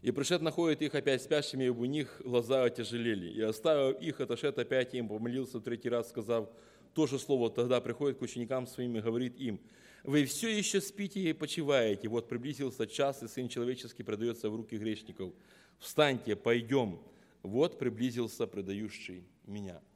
И пришед, находит их опять спящими, и у них глаза отяжелели. И оставив их, отошед опять им, помолился в третий раз, сказав то же слово. Тогда приходит к ученикам своим и говорит им: вы все еще спите и почиваете. Вот приблизился час, и Сын Человеческий предается в руки грешников. Встаньте, пойдем. Вот приблизился предающий меня.